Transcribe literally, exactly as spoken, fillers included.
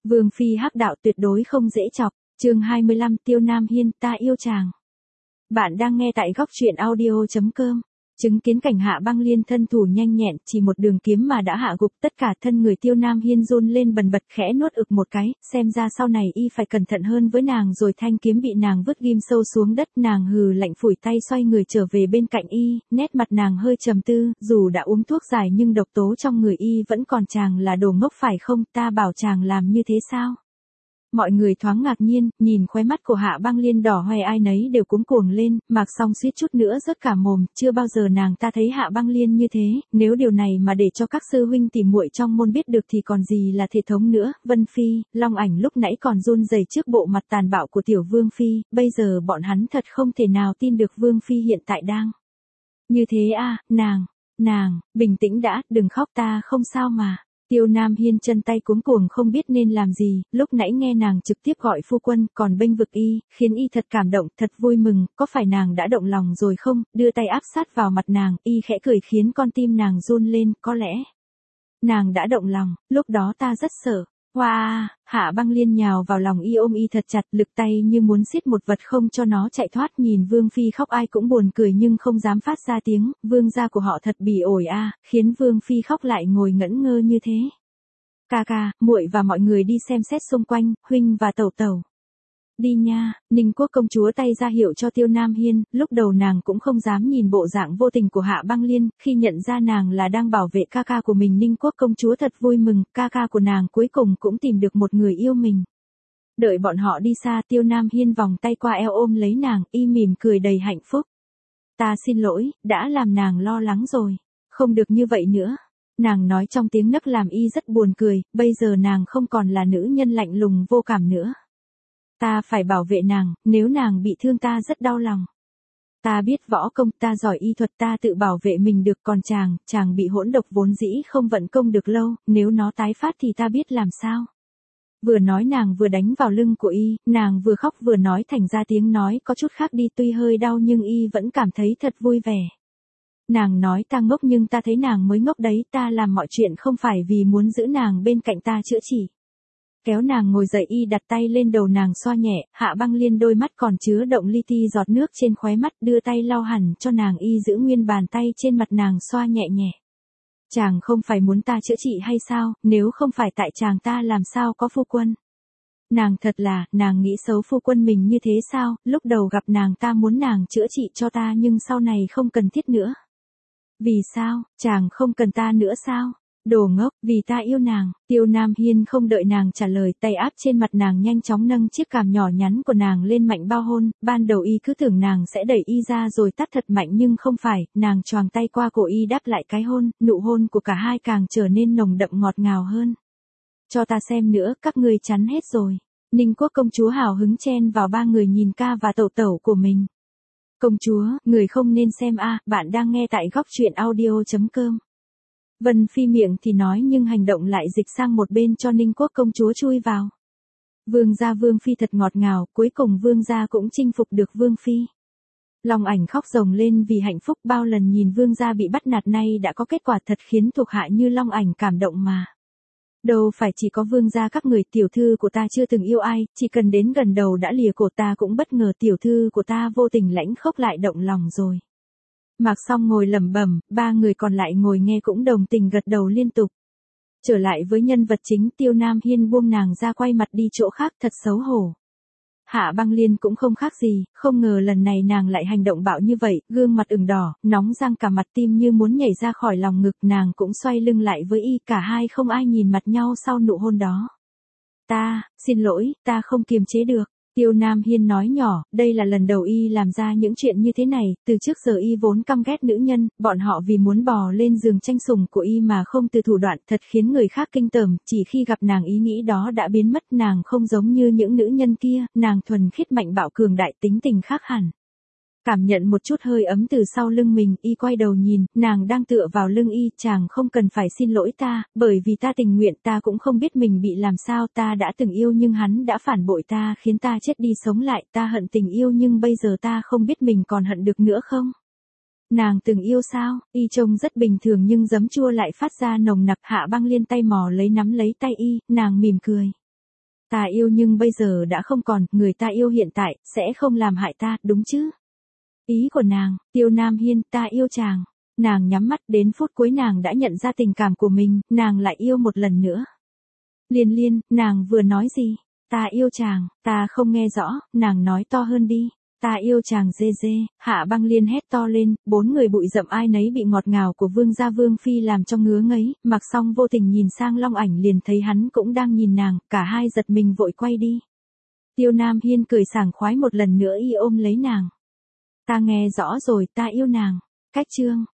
Vương phi hắc đạo tuyệt đối không dễ chọc. Chương hai mươi lăm Tiêu Nam Hiên, ta yêu chàng. Bạn đang nghe tại góc truyện audio chấm com. Chứng kiến cảnh Hạ Băng Liên thân thủ nhanh nhẹn, chỉ một đường kiếm mà đã hạ gục tất cả thân người Tiêu Nam Hiên run lên bần bật, khẽ nuốt ực một cái, xem ra sau này y phải cẩn thận hơn với nàng rồi. Thanh kiếm bị nàng vứt ghim sâu xuống đất, nàng hừ lạnh phủi tay xoay người trở về bên cạnh y, nét mặt nàng hơi trầm tư, dù đã uống thuốc giải nhưng độc tố trong người y vẫn còn. Chàng là đồ ngốc phải không, ta bảo chàng làm như thế sao? Mọi người thoáng ngạc nhiên, nhìn khóe mắt của Hạ Băng Liên đỏ hoe, ai nấy đều cuống cuồng lên, Mạc Song suýt chút nữa rớt cả mồm, chưa bao giờ nàng ta thấy Hạ Băng Liên như thế, nếu điều này mà để cho các sư huynh tỉ muội trong môn biết được thì còn gì là thể thống nữa. Vân Phi, Long Ảnh lúc nãy còn run rẩy trước bộ mặt tàn bạo của tiểu Vương Phi, bây giờ bọn hắn thật không thể nào tin được Vương Phi hiện tại đang như thế. À, nàng, nàng, bình tĩnh đã, đừng khóc, ta không sao mà. Tiêu Nam Hiên chân tay cuống cuồng không biết nên làm gì, lúc nãy nghe nàng trực tiếp gọi phu quân, còn bênh vực y, khiến y thật cảm động, thật vui mừng, có phải nàng đã động lòng rồi không? Đưa tay áp sát vào mặt nàng, y khẽ cười khiến con tim nàng run lên, có lẽ nàng đã động lòng, lúc đó ta rất sợ. Wow, Hạ Băng Liên nhào vào lòng y ôm y thật chặt, lực tay như muốn siết một vật không cho nó chạy thoát. Nhìn Vương Phi khóc ai cũng buồn cười nhưng không dám phát ra tiếng, vương gia của họ thật bỉ ổi a, à, khiến Vương Phi khóc lại ngồi ngẩn ngơ như thế. Ca ca, muội và mọi người đi xem xét xung quanh, huynh và tẩu tẩu. Đi nha. Ninh Quốc công chúa tay ra hiệu cho Tiêu Nam Hiên, lúc đầu nàng cũng không dám nhìn bộ dạng vô tình của Hạ Băng Liên, khi nhận ra nàng là đang bảo vệ ca ca của mình, Ninh Quốc công chúa thật vui mừng, ca ca của nàng cuối cùng cũng tìm được một người yêu mình. Đợi bọn họ đi xa, Tiêu Nam Hiên vòng tay qua eo ôm lấy nàng, y mỉm cười đầy hạnh phúc. Ta xin lỗi, đã làm nàng lo lắng rồi. Không được như vậy nữa. Nàng nói trong tiếng nấc làm y rất buồn cười, bây giờ nàng không còn là nữ nhân lạnh lùng vô cảm nữa. Ta phải bảo vệ nàng, nếu nàng bị thương ta rất đau lòng. Ta biết võ công, ta giỏi y thuật, ta tự bảo vệ mình được, còn chàng, chàng bị hỗn độc vốn dĩ không vận công được lâu, nếu nó tái phát thì ta biết làm sao. Vừa nói nàng vừa đánh vào lưng của y, nàng vừa khóc vừa nói, thành ra tiếng nói có chút khác đi, tuy hơi đau nhưng y vẫn cảm thấy thật vui vẻ. Nàng nói ta ngốc nhưng ta thấy nàng mới ngốc đấy, ta làm mọi chuyện không phải vì muốn giữ nàng bên cạnh ta chữa trị. Kéo nàng ngồi dậy, y đặt tay lên đầu nàng xoa nhẹ, Hạ Băng Liên đôi mắt còn chứa động li ti giọt nước trên khóe mắt, đưa tay lau hẳn cho nàng, y giữ nguyên bàn tay trên mặt nàng xoa nhẹ nhẹ. Chàng không phải muốn ta chữa trị hay sao, nếu không phải tại chàng ta làm sao có phu quân. Nàng thật là, nàng nghĩ xấu phu quân mình như thế sao, lúc đầu gặp nàng ta muốn nàng chữa trị cho ta nhưng sau này không cần thiết nữa. Vì sao, chàng không cần ta nữa sao? Đồ ngốc, vì ta yêu nàng. Tiêu Nam Hiên không đợi nàng trả lời, tay áp trên mặt nàng nhanh chóng nâng chiếc cằm nhỏ nhắn của nàng lên mạnh bao hôn, ban đầu y cứ tưởng nàng sẽ đẩy y ra rồi tát thật mạnh nhưng không phải, nàng choàng tay qua cổ y đáp lại cái hôn, nụ hôn của cả hai càng trở nên nồng đậm ngọt ngào hơn. Cho ta xem nữa, các ngươi chắn hết rồi. Ninh Quốc công chúa hào hứng chen vào ba người nhìn ca và tẩu tẩu của mình. Công chúa, người không nên xem a, à, bạn đang nghe tại góc truyện audio chấm com. Vân Phi miệng thì nói nhưng hành động lại dịch sang một bên cho Ninh Quốc công chúa chui vào. Vương gia Vương Phi thật ngọt ngào, cuối cùng Vương gia cũng chinh phục được Vương Phi. Long Ảnh khóc rồng lên vì hạnh phúc, bao lần nhìn Vương gia bị bắt nạt nay đã có kết quả, thật khiến thuộc hạ như Long Ảnh cảm động mà. Đâu phải chỉ có Vương gia các người, tiểu thư của ta chưa từng yêu ai, chỉ cần đến gần đầu đã lìa cổ, ta cũng bất ngờ tiểu thư của ta vô tình lãnh khốc lại động lòng rồi. Mạc Song ngồi lẩm bẩm, ba người còn lại ngồi nghe cũng đồng tình gật đầu liên tục. Trở lại với nhân vật chính, Tiêu Nam Hiên buông nàng ra quay mặt đi chỗ khác, thật xấu hổ. Hạ Băng Liên cũng không khác gì, không ngờ lần này nàng lại hành động bạo như vậy, gương mặt ửng đỏ, nóng rang cả mặt, tim như muốn nhảy ra khỏi lòng ngực, nàng cũng xoay lưng lại với y, cả hai không ai nhìn mặt nhau sau nụ hôn đó. Ta, xin lỗi, ta không kiềm chế được. Tiêu Nam Hiên nói nhỏ, đây là lần đầu y làm ra những chuyện như thế này, từ trước giờ y vốn căm ghét nữ nhân, bọn họ vì muốn bò lên giường tranh sủng của y mà không từ thủ đoạn, thật khiến người khác kinh tởm, chỉ khi gặp nàng ý nghĩ đó đã biến mất, nàng không giống như những nữ nhân kia, nàng thuần khiết mạnh bạo cường đại, tính tình khác hẳn. Cảm nhận một chút hơi ấm từ sau lưng mình, y quay đầu nhìn, nàng đang tựa vào lưng y, chàng không cần phải xin lỗi ta, bởi vì ta tình nguyện, ta cũng không biết mình bị làm sao, ta đã từng yêu nhưng hắn đã phản bội ta khiến ta chết đi sống lại, ta hận tình yêu nhưng bây giờ ta không biết mình còn hận được nữa không. Nàng từng yêu sao, y trông rất bình thường nhưng giấm chua lại phát ra nồng nặc. Hạ Băng Liên tay mò lấy nắm lấy tay y, nàng mỉm cười. Ta yêu nhưng bây giờ đã không còn, người ta yêu hiện tại, sẽ không làm hại ta, đúng chứ? Ý của nàng, Tiêu Nam Hiên, ta yêu chàng. Nàng nhắm mắt, đến phút cuối nàng đã nhận ra tình cảm của mình, nàng lại yêu một lần nữa. Liên Liên, nàng vừa nói gì? Ta yêu chàng, ta không nghe rõ, nàng nói to hơn đi. Ta yêu chàng dê dê, Hạ Băng Liên hét to lên, bốn người bụi rậm ai nấy bị ngọt ngào của vương gia vương phi làm cho ngứa ngấy, Mặc Song vô tình nhìn sang Long Ảnh liền thấy hắn cũng đang nhìn nàng, cả hai giật mình vội quay đi. Tiêu Nam Hiên cười sảng khoái một lần nữa y ôm lấy nàng. Ta nghe rõ rồi, ta yêu nàng. Cách chương